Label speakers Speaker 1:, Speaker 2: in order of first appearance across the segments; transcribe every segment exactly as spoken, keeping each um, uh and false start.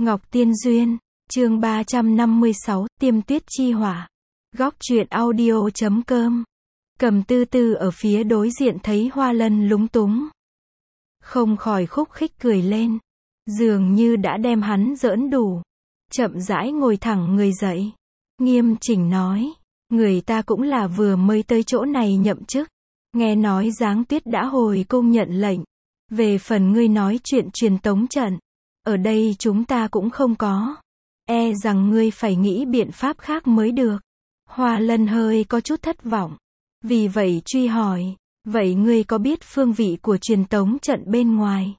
Speaker 1: Ngọc Tiên Duyên, chương ba trăm năm mươi sáu, Tiêm Tuyết Chi Hỏa. Góc truyện audio chấm com. Cầm Tư Tư ở phía đối diện thấy Hoa Lân lúng túng, không khỏi khúc khích cười lên, dường như đã đem hắn giỡn đủ. Chậm rãi ngồi thẳng người dậy, nghiêm chỉnh nói, người ta cũng là vừa mới tới chỗ này nhậm chức, nghe nói Giáng Tuyết đã hồi cung nhận lệnh. Về phần ngươi nói chuyện truyền tống trận, ở đây chúng ta cũng không có, e rằng ngươi phải nghĩ biện pháp khác mới được. Hoa Lân hơi có chút thất vọng, vì vậy truy hỏi, vậy ngươi có biết phương vị của truyền tống trận bên ngoài?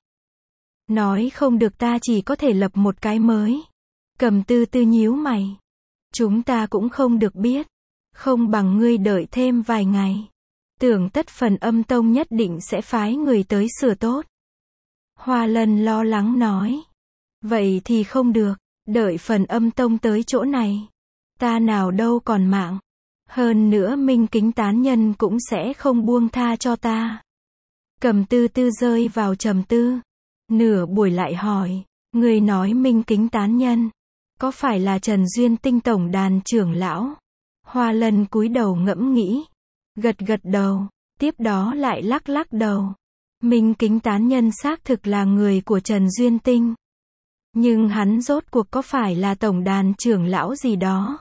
Speaker 1: Nói không được, ta chỉ có thể lập một cái mới. Cầm Tư Tư nhíu mày, chúng ta cũng không được biết, không bằng ngươi đợi thêm vài ngày, tưởng tất Phần Âm Tông nhất định sẽ phái người tới sửa tốt. Hoa Lân lo lắng nói, vậy thì không được, đợi Phần Âm Tông tới chỗ này, ta nào đâu còn mạng, hơn nữa Minh Kính tán nhân cũng sẽ không buông tha cho ta. Cầm Tư Tư rơi vào trầm tư, nửa buổi lại hỏi, người nói Minh Kính tán nhân, có phải là Trần Duyên Tinh tổng đàn trưởng lão? Hoa Lân cúi đầu ngẫm nghĩ, gật gật đầu, tiếp đó lại lắc lắc đầu. Minh Kính tán nhân xác thực là người của Trần Duyên Tinh, nhưng hắn rốt cuộc có phải là tổng đàn trưởng lão gì đó?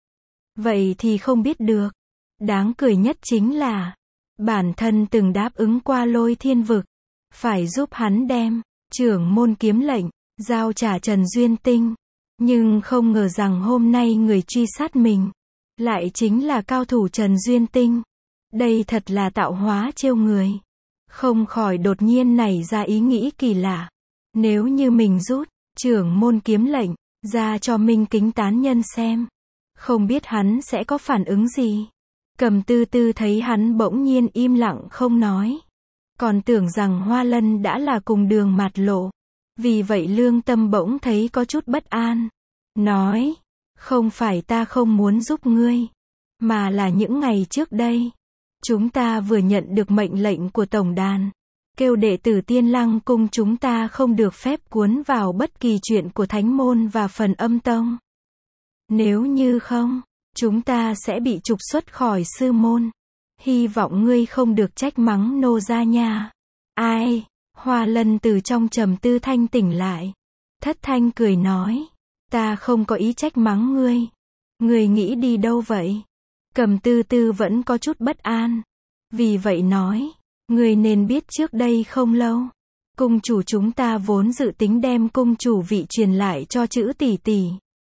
Speaker 1: Vậy thì không biết được. Đáng cười nhất chính là, bản thân từng đáp ứng qua Lôi Thiên Vực, phải giúp hắn đem trưởng môn kiếm lệnh giao trả Trần Duyên Tinh, nhưng không ngờ rằng hôm nay người truy sát mình lại chính là cao thủ Trần Duyên Tinh. Đây thật là tạo hóa trêu người. Không khỏi đột nhiên nảy ra ý nghĩ kỳ lạ, nếu như mình rút trưởng môn kiếm lệnh ra cho Minh Kính tán nhân xem, không biết hắn sẽ có phản ứng gì. Cầm Tư Tư thấy hắn bỗng nhiên im lặng không nói, còn tưởng rằng Hoa Lân đã là cùng đường mạt lộ, vì vậy lương tâm bỗng thấy có chút bất an, nói, không phải ta không muốn giúp ngươi, mà là những ngày trước đây, chúng ta vừa nhận được mệnh lệnh của tổng đàn, kêu đệ tử Tiên Lăng cung chúng ta không được phép cuốn vào bất kỳ chuyện của Thánh môn và Phần Âm tông. Nếu như không, chúng ta sẽ bị trục xuất khỏi sư môn. Hy vọng ngươi không được trách mắng nô gia nha. Ai? Hoa Lân từ trong trầm tư thanh tỉnh lại, thất thanh cười nói, ta không có ý trách mắng ngươi. Ngươi nghĩ đi đâu vậy? Cầm Tư Tư vẫn có chút bất an, vì vậy nói, ngươi nên biết trước đây không lâu, cung chủ chúng ta vốn dự tính đem cung chủ vị truyền lại cho Trữ tỷ tỷ,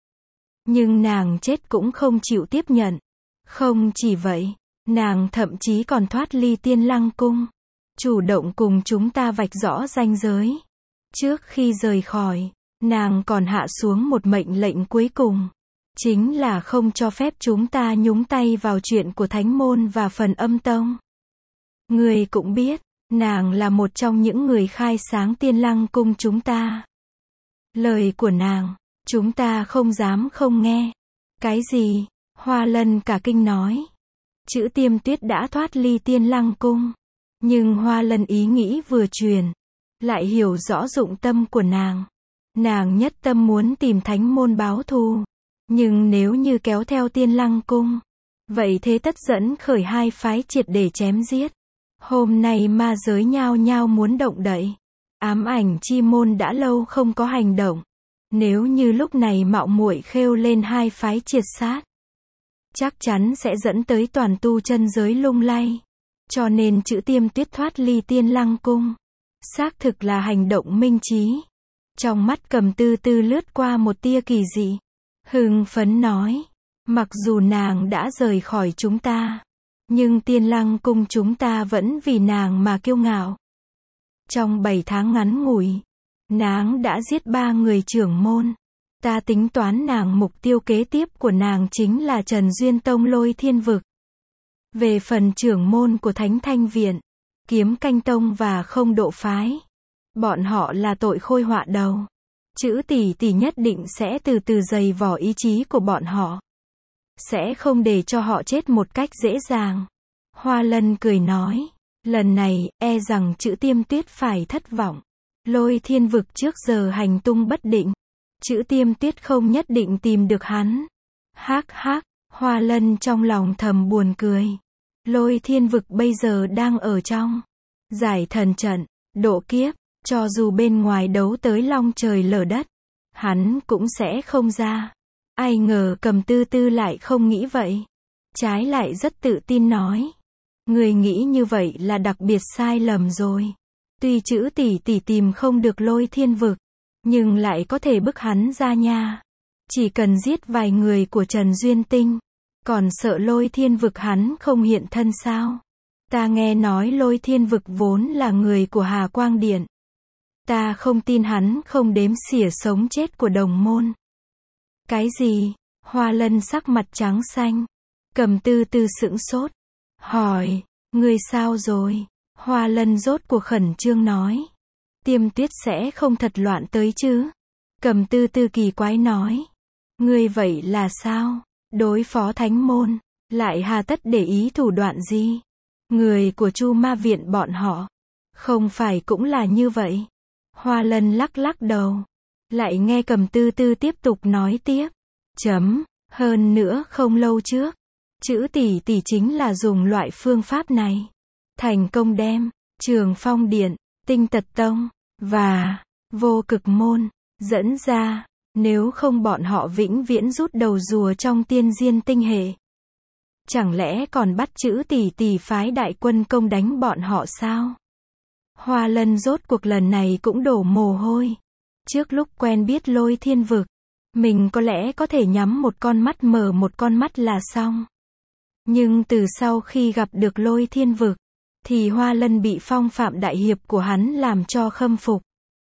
Speaker 1: nhưng nàng chết cũng không chịu tiếp nhận. Không chỉ vậy, nàng thậm chí còn thoát ly Tiên Lăng cung, chủ động cùng chúng ta vạch rõ ranh giới. Trước khi rời khỏi, nàng còn hạ xuống một mệnh lệnh cuối cùng, chính là không cho phép chúng ta nhúng tay vào chuyện của Thánh môn và Phần Âm tông. Người cũng biết, nàng là một trong những người khai sáng Tiên Lăng cung chúng ta. Lời của nàng, chúng ta không dám không nghe. Cái gì? Hoa Lân cả kinh nói. Chữ Tiêm Tuyết đã thoát ly Tiên Lăng cung, nhưng Hoa Lân ý nghĩ vừa truyền, lại hiểu rõ dụng tâm của nàng. Nàng nhất tâm muốn tìm Thánh môn báo thù, nhưng nếu như kéo theo Tiên Lăng cung, vậy thế tất dẫn khởi hai phái triệt để chém giết. Hôm nay ma giới nhao nhao muốn động đậy, Ám Ảnh chi môn đã lâu không có hành động, nếu như lúc này mạo muội khêu lên hai phái triệt sát, chắc chắn sẽ dẫn tới toàn tu chân giới lung lay. Cho nên Chữ Tiêm Tuyết thoát ly Tiên Lăng cung, xác thực là hành động minh trí. Trong mắt Cầm Tư Tư lướt qua một tia kỳ dị, hưng phấn nói, mặc dù nàng đã rời khỏi chúng ta, nhưng Tiên Lăng cung chúng ta vẫn vì nàng mà kiêu ngạo. Trong bảy tháng ngắn ngủi, nàng đã giết ba người trưởng môn. Ta tính toán nàng mục tiêu kế tiếp của nàng chính là Trần Duyên Tông Lôi Thiên Vực. Về phần trưởng môn của Thánh Thanh Viện, Kiếm Canh Tông và Không Độ Phái, bọn họ là tội khôi họa đầu. Trữ tỷ tỷ nhất định sẽ từ từ dày vò ý chí của bọn họ, sẽ không để cho họ chết một cách dễ dàng. Hoa Lân cười nói, lần này, e rằng Chữ Tiêm Tuyết phải thất vọng. Lôi Thiên Vực trước giờ hành tung bất định, Chữ Tiêm Tuyết không nhất định tìm được hắn. Hắc hắc, Hoa Lân trong lòng thầm buồn cười. Lôi Thiên Vực bây giờ đang ở trong giải thần trận, độ kiếp, cho dù bên ngoài đấu tới long trời lở đất, hắn cũng sẽ không ra. Ai ngờ Cầm Tư Tư lại không nghĩ vậy. Trái lại rất tự tin nói. Người nghĩ như vậy là đặc biệt sai lầm rồi. Tuy Chữ tỷ tỷ tìm không được Lôi Thiên Vực, nhưng lại có thể bức hắn ra nha. Chỉ cần giết vài người của Trần Duyên Tinh, còn sợ Lôi Thiên Vực hắn không hiện thân sao? Ta nghe nói Lôi Thiên Vực vốn là người của Hà Quang Điện. Ta không tin hắn không đếm xỉa sống chết của đồng môn. Cái gì? Hoa Lân sắc mặt trắng xanh. Cầm Tư Tư sững sốt. Hỏi, ngươi sao rồi? Hoa Lân rốt cuộc khẩn trương nói. Tiêm Tuyết sẽ không thật loạn tới chứ? Cầm Tư Tư kỳ quái nói. Ngươi vậy là sao? Đối phó thánh môn, lại hà tất để ý thủ đoạn gì? Người của Chu Ma Viện bọn họ, không phải cũng là như vậy? Hoa Lân lắc lắc đầu. Lại nghe Cầm Tư Tư tiếp tục nói tiếp. Chấm, hơn nữa không lâu trước, Chữ tỷ tỷ chính là dùng loại phương pháp này. Thành công đem, Trường Phong Điện, Tinh Tật Tông, và Vô Cực Môn, dẫn ra. Nếu không bọn họ vĩnh viễn rút đầu rùa trong tiên diên tinh hệ. Chẳng lẽ còn bắt Chữ tỷ tỷ phái đại quân công đánh bọn họ sao? Hoa Lân rốt cuộc lần này cũng đổ mồ hôi. Trước lúc quen biết Lôi Thiên Vực, mình có lẽ có thể nhắm một con mắt mở một con mắt là xong. Nhưng từ sau khi gặp được Lôi Thiên Vực, thì Hoa Lân bị phong phạm đại hiệp của hắn làm cho khâm phục.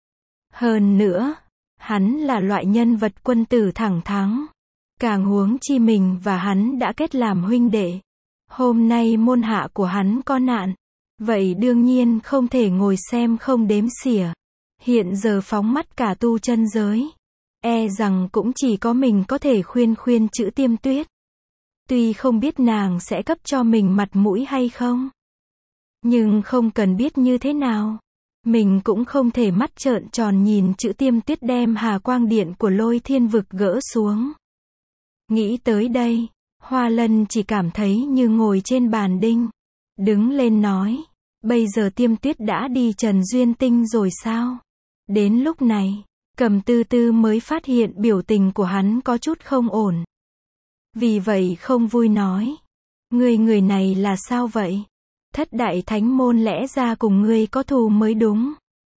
Speaker 1: Hơn nữa, hắn là loại nhân vật quân tử thẳng thắn. Càng huống chi mình và hắn đã kết làm huynh đệ. Hôm nay môn hạ của hắn có nạn. Vậy đương nhiên không thể ngồi xem không đếm xỉa. Hiện giờ phóng mắt cả tu chân giới. E rằng cũng chỉ có mình có thể khuyên khuyên Chữ Tiêm Tuyết. Tuy không biết nàng sẽ cấp cho mình mặt mũi hay không. Nhưng không cần biết như thế nào. Mình cũng không thể mắt trợn tròn nhìn Chữ Tiêm Tuyết đem Hà Quang Điện của Lôi Thiên Vực gỡ xuống. Nghĩ tới đây, Hoa Lân chỉ cảm thấy như ngồi trên bàn đinh. Đứng lên nói, bây giờ Tiêm Tuyết đã đi Trần Duyên Tinh rồi sao? Đến lúc này, Cầm Tư Tư mới phát hiện biểu tình của hắn có chút không ổn. Vì vậy không vui nói. Ngươi người này là sao vậy? Thất đại thánh môn lẽ ra cùng ngươi có thù mới đúng.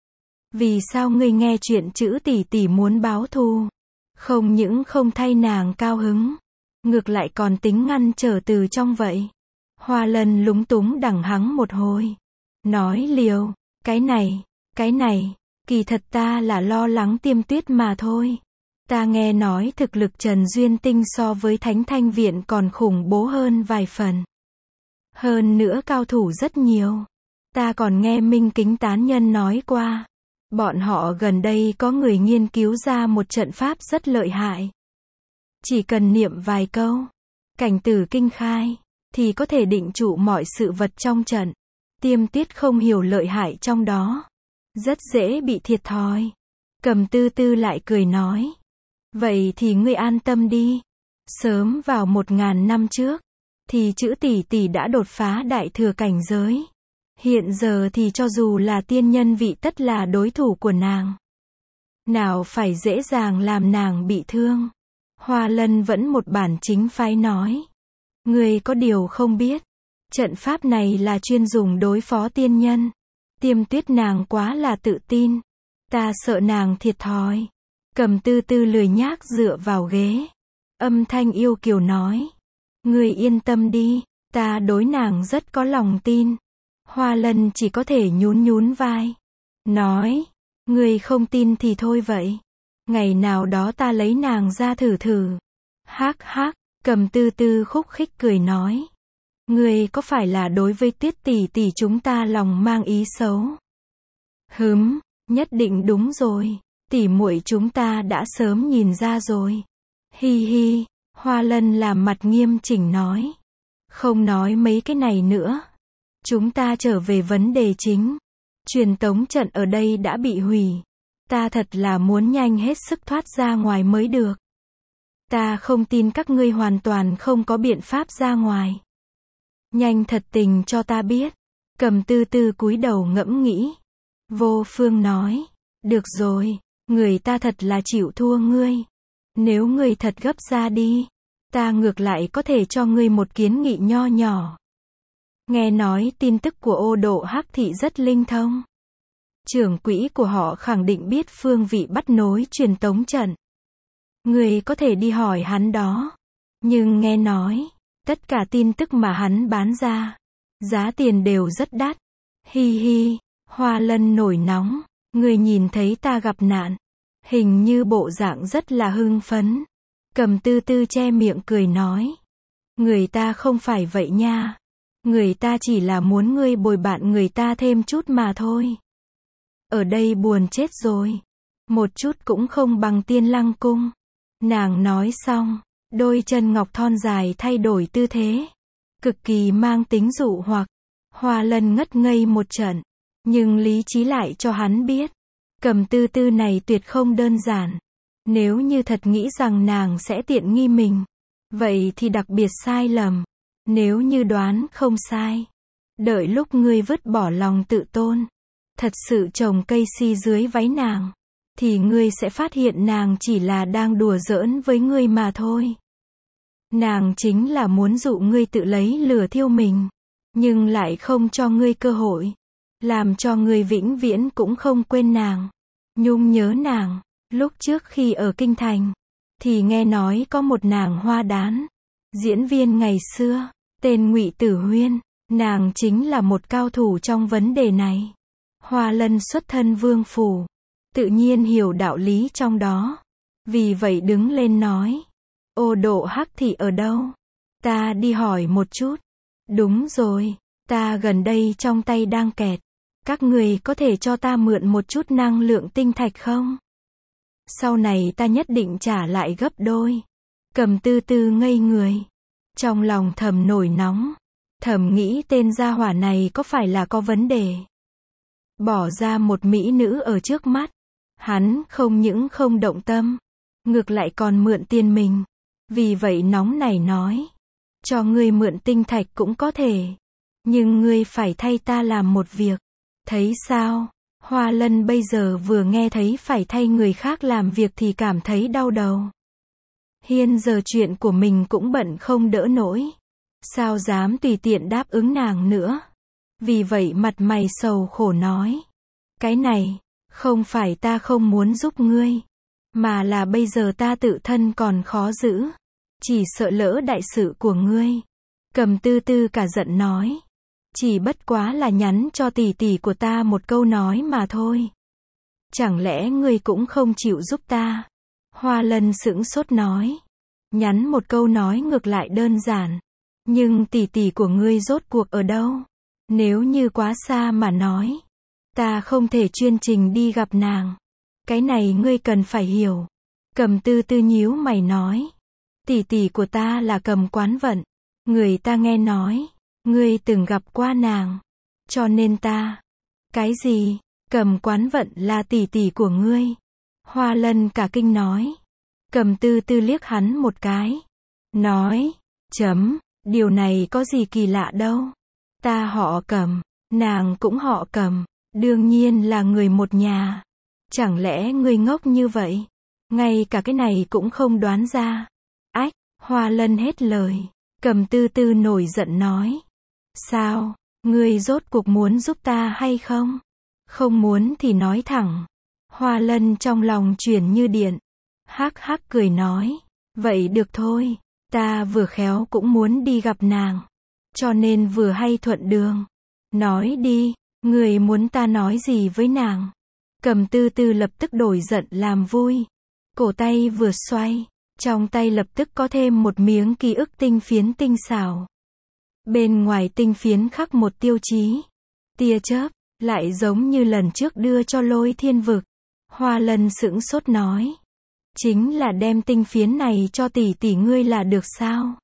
Speaker 1: Vì sao ngươi nghe chuyện Chữ tỷ tỷ muốn báo thù? Không những không thay nàng cao hứng, ngược lại còn tính ngăn trở từ trong vậy. Hoa Lân lúng túng đằng hắng một hồi. Nói liều, cái này, cái này, kỳ thật ta là lo lắng Tiêm Tuyết mà thôi. Ta nghe nói thực lực Trần Duyên Tinh so với Thánh Thanh Viện còn khủng bố hơn vài phần. Hơn nữa cao thủ rất nhiều. Ta còn nghe Minh Kính tán nhân nói qua. Bọn họ gần đây có người nghiên cứu ra một trận pháp rất lợi hại. Chỉ cần niệm vài câu, cảnh tử kinh khai, thì có thể định trụ mọi sự vật trong trận. Tiêm Tuyết không hiểu lợi hại trong đó. Rất dễ bị thiệt thòi. Cầm Tư Tư lại cười nói. Vậy thì ngươi an tâm đi. Sớm vào một ngàn năm trước, thì Chữ tỷ tỷ đã đột phá đại thừa cảnh giới. Hiện giờ thì cho dù là tiên nhân vị tất là đối thủ của nàng. Nào phải dễ dàng làm nàng bị thương. Hoa Lân vẫn một bản chính phái nói. Ngươi có điều không biết. Trận pháp này là chuyên dùng đối phó tiên nhân. Tiêm Tuyết nàng quá là tự tin. Ta sợ nàng thiệt thòi. Cầm Tư Tư lười nhác dựa vào ghế. Âm thanh yêu kiều nói. Ngươi yên tâm đi, ta đối nàng rất có lòng tin. Hoa Lân chỉ có thể nhún nhún vai. Nói, ngươi không tin thì thôi vậy. Ngày nào đó ta lấy nàng ra thử thử. Hắc hắc, Cầm Tư Tư khúc khích cười nói. Ngươi có phải là đối với Tuyết tỷ tỷ chúng ta lòng mang ý xấu? Hứm, nhất định đúng rồi. Tỷ muội chúng ta đã sớm nhìn ra rồi. Hi hi, Hoa Lân làm mặt nghiêm chỉnh nói. Không nói mấy cái này nữa. Chúng ta trở về vấn đề chính. Truyền tống trận ở đây đã bị hủy. ta thật là muốn nhanh hết sức thoát ra ngoài mới được. Ta không tin các ngươi hoàn toàn không có biện pháp ra ngoài. Nhanh thật tình cho ta biết. Cầm Tư Tư cúi đầu ngẫm nghĩ. Vô Phương nói, được rồi, người ta thật là chịu thua ngươi. Nếu ngươi thật gấp ra đi, ta ngược lại có thể cho ngươi một kiến nghị nho nhỏ. Nghe nói tin tức của Ô Độ Hắc Thị rất linh thông. Trưởng quỹ của họ khẳng định biết phương vị bắt nối truyền tống trận. Ngươi có thể đi hỏi hắn đó. Nhưng nghe nói, tất cả tin tức mà hắn bán ra, giá tiền đều rất đắt. Hi hi, Hoa Lân nổi nóng, ngươi nhìn thấy ta gặp nạn. Hình như bộ dạng rất là hưng phấn. Cầm Tư Tư che miệng cười nói. Người ta không phải vậy nha. Người ta chỉ là muốn ngươi bồi bạn người ta thêm chút mà thôi. Ở đây buồn chết rồi. Một chút cũng không bằng Tiên Lăng Cung. Nàng nói xong, đôi chân ngọc thon dài thay đổi tư thế. Cực kỳ mang tính dụ hoặc. Hoa Lân ngất ngây một trận. Nhưng lý trí lại cho hắn biết. Cầm Tư Tư này tuyệt không đơn giản. Nếu như thật nghĩ rằng nàng sẽ tiện nghi mình, vậy thì đặc biệt sai lầm. Nếu như đoán không sai, đợi lúc ngươi vứt bỏ lòng tự tôn, thật sự trồng cây si dưới váy nàng, thì ngươi sẽ phát hiện nàng chỉ là đang đùa giỡn với ngươi mà thôi. Nàng chính là muốn dụ ngươi tự lấy lửa thiêu mình, nhưng lại không cho ngươi cơ hội, làm cho ngươi vĩnh viễn cũng không quên nàng, nhung nhớ nàng. Lúc trước khi ở Kinh Thành, thì nghe nói có một nàng hoa đán, diễn viên ngày xưa, tên Ngụy Tử Huyên, nàng chính là một cao thủ trong vấn đề này. Hoa Lân xuất thân vương phủ, tự nhiên hiểu đạo lý trong đó. Vì vậy đứng lên nói, Ô Độ Hắc Thị ở đâu? Ta đi hỏi một chút. Đúng rồi, ta gần đây trong tay đang kẹt. Các người có thể cho ta mượn một chút năng lượng tinh thạch không? Sau này ta nhất định trả lại gấp đôi. Cầm Tư Tư ngây người. Trong lòng thầm nổi nóng. Thầm nghĩ tên gia hỏa này có phải là có vấn đề. Bỏ ra một mỹ nữ ở trước mắt. Hắn không những không động tâm, ngược lại còn mượn tiền mình. Vì vậy nóng này nói. Cho ngươi mượn tinh thạch cũng có thể. Nhưng ngươi phải thay ta làm một việc. Thấy sao? Hoa Lân bây giờ vừa nghe thấy phải thay người khác làm việc thì cảm thấy đau đầu. Hiện giờ chuyện của mình cũng bận không đỡ nổi. Sao dám tùy tiện đáp ứng nàng nữa. Vì vậy mặt mày sầu khổ nói. Cái này, không phải ta không muốn giúp ngươi, mà là bây giờ ta tự thân còn khó giữ. Chỉ sợ lỡ đại sự của ngươi. Cầm Tư Tư cả giận nói. Chỉ bất quá là nhắn cho tỷ tỷ của ta một câu nói mà thôi. Chẳng lẽ ngươi cũng không chịu giúp ta? Hoa Lân sững sốt nói. Nhắn một câu nói ngược lại đơn giản. Nhưng tỷ tỷ của ngươi rốt cuộc ở đâu? Nếu như quá xa mà nói, ta không thể chuyên trình đi gặp nàng. Cái này ngươi cần phải hiểu. Cầm Tư Tư nhíu mày nói. Tỷ tỷ của ta là Cầm Quán Vận. Người ta nghe nói, ngươi từng gặp qua nàng. Cho nên ta. Cái gì? Cầm Quán Vận là tỷ tỷ của ngươi? Hoa Lân cả kinh nói. Cầm Tư Tư liếc hắn một cái. Nói. Chấm. Điều này có gì kỳ lạ đâu. Ta họ Cầm. Nàng cũng họ Cầm. Đương nhiên là người một nhà. Chẳng lẽ ngươi ngốc như vậy? Ngay cả cái này cũng không đoán ra. Ách. Hoa Lân hết lời. Cầm Tư Tư nổi giận nói. Sao? Ngươi rốt cuộc muốn giúp ta hay không? Không muốn thì nói thẳng. Hoa Lân trong lòng chuyển như điện. Hắc hắc cười nói. Vậy được thôi. Ta vừa khéo cũng muốn đi gặp nàng. Cho nên vừa hay thuận đường. Nói đi. Ngươi muốn ta nói gì với nàng? Cầm Tư Tư lập tức đổi giận làm vui. Cổ tay vừa xoay. Trong tay lập tức có thêm một miếng ký ức tinh phiến tinh xảo. Bên ngoài tinh phiến khắc một tiêu chí. Tia chớp, lại giống như lần trước đưa cho Lôi Thiên Vực. Hoa Lân sững sốt nói. Chính là đem tinh phiến này cho tỷ tỷ ngươi là được sao?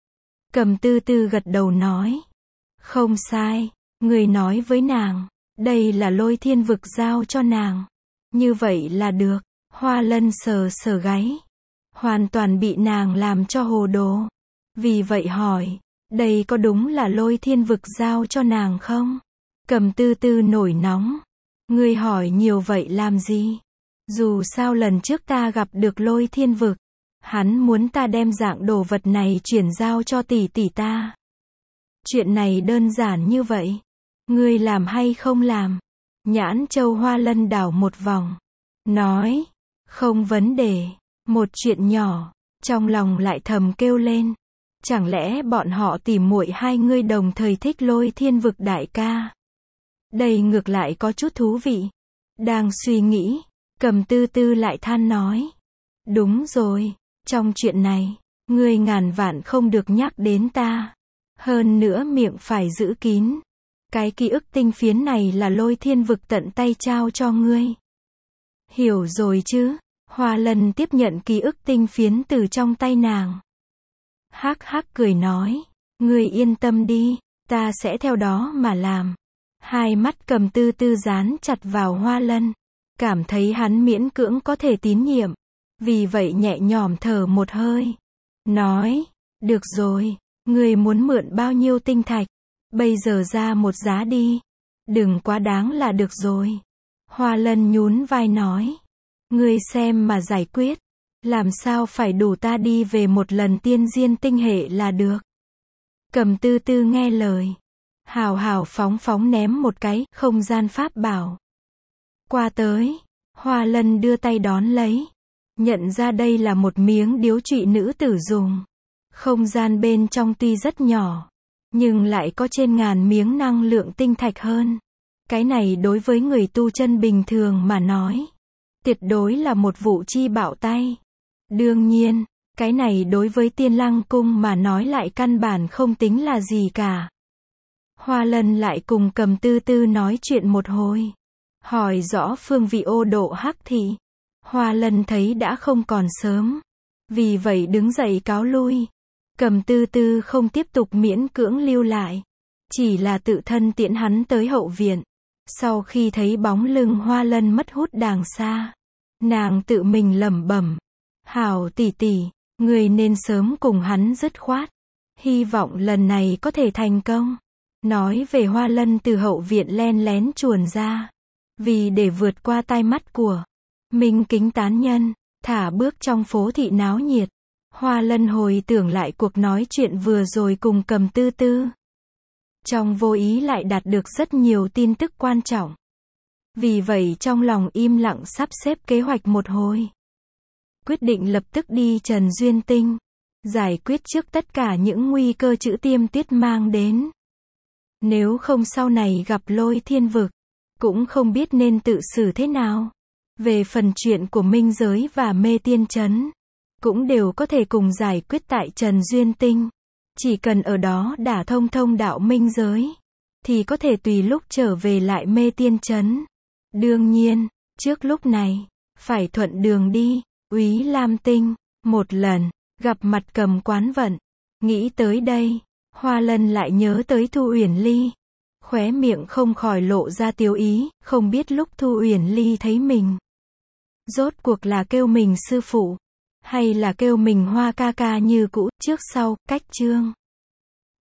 Speaker 1: Cầm Tư Tư gật đầu nói. Không sai, ngươi nói với nàng, đây là Lôi Thiên Vực giao cho nàng. Như vậy là được. Hoa Lân sờ sờ gáy. Hoàn toàn bị nàng làm cho hồ đồ. Vì vậy hỏi, đây có đúng là Lôi Thiên Vực giao cho nàng không? Cầm Tư Tư nổi nóng. Ngươi hỏi nhiều vậy làm gì? Dù sao lần trước ta gặp được Lôi Thiên Vực, hắn muốn ta đem dạng đồ vật này chuyển giao cho tỷ tỷ ta. Chuyện này đơn giản như vậy. Ngươi làm hay không làm? Nhãn châu Hoa Lân đảo một vòng. Nói, không vấn đề. Một chuyện nhỏ. Trong lòng lại thầm kêu lên. Chẳng lẽ bọn họ tìm muội hai ngươi đồng thời thích Lôi Thiên Vực đại ca? Đây ngược lại có chút thú vị. Đang suy nghĩ, Cầm Tư Tư lại than nói. Đúng rồi, trong chuyện này, ngươi ngàn vạn không được nhắc đến ta. Hơn nữa miệng phải giữ kín. Cái ký ức tinh phiến này là Lôi Thiên Vực tận tay trao cho ngươi. Hiểu rồi chứ? Hoa Lân tiếp nhận ký ức tinh phiến từ trong tay nàng. Hắc hắc cười nói. Ngươi yên tâm đi, ta sẽ theo đó mà làm. Hai mắt Cầm Tư Tư dán chặt vào Hoa Lân. Cảm thấy hắn miễn cưỡng có thể tín nhiệm. Vì vậy nhẹ nhõm thở một hơi. Nói, được rồi, ngươi muốn mượn bao nhiêu tinh thạch? Bây giờ ra một giá đi. Đừng quá đáng là được rồi. Hoa Lân nhún vai nói. Ngươi xem mà giải quyết. Làm sao phải đủ ta đi về một lần tiên diên tinh hệ là được. Cầm Tư Tư nghe lời. Hào hào phóng phóng ném một cái không gian pháp bảo. Qua tới. Hoa Lân đưa tay đón lấy. Nhận ra đây là một miếng điếu trụy nữ tử dùng. Không gian bên trong tuy rất nhỏ, nhưng lại có trên ngàn miếng năng lượng tinh thạch hơn. Cái này đối với người tu chân bình thường mà nói, tuyệt đối là một vụ chi bạo tay. Đương nhiên, cái này đối với Tiên Lăng Cung mà nói lại căn bản không tính là gì cả. Hoa Lân lại cùng Cầm Tư Tư nói chuyện một hồi. Hỏi rõ phương vị ô độ hắc thị. Hoa Lân thấy đã không còn sớm. Vì vậy đứng dậy cáo lui. Cầm Tư Tư không tiếp tục miễn cưỡng lưu lại. Chỉ là tự thân tiễn hắn tới hậu viện. Sau khi thấy bóng lưng Hoa Lân mất hút đàng xa, nàng tự mình lẩm bẩm. Hảo tỷ tỷ, người nên sớm cùng hắn dứt khoát. Hy vọng lần này có thể thành công. Nói về Hoa Lân từ hậu viện len lén chuồn ra. Vì để vượt qua tai mắt của Minh Kính tán nhân, thả bước trong phố thị náo nhiệt. Hoa Lân hồi tưởng lại cuộc nói chuyện vừa rồi cùng Cầm Tư Tư. Trong vô ý lại đạt được rất nhiều tin tức quan trọng. Vì vậy trong lòng im lặng sắp xếp kế hoạch một hồi. Quyết định lập tức đi Trần Duyên Tinh. Giải quyết trước tất cả những nguy cơ Chữ Tiêm Tuyết mang đến. Nếu không sau này gặp Lôi Thiên Vực, cũng không biết nên tự xử thế nào. Về phần chuyện của Minh Giới và Mê Tiên Trấn, cũng đều có thể cùng giải quyết tại Trần Duyên Tinh. Chỉ cần ở đó đả thông thông đạo Minh Giới, thì có thể tùy lúc trở về lại Mê Tiên Trấn. Đương nhiên, trước lúc này, phải thuận đường đi. Úy Lam Tinh, một lần, gặp mặt Cầm Quán Vận. Nghĩ tới đây, Hoa Lân lại nhớ tới Thu Uyển Ly. Khóe miệng không khỏi lộ ra tiếu ý, không biết lúc Thu Uyển Ly thấy mình, rốt cuộc là kêu mình sư phụ, hay là kêu mình Hoa ca ca như cũ. Trước sau, cách chương.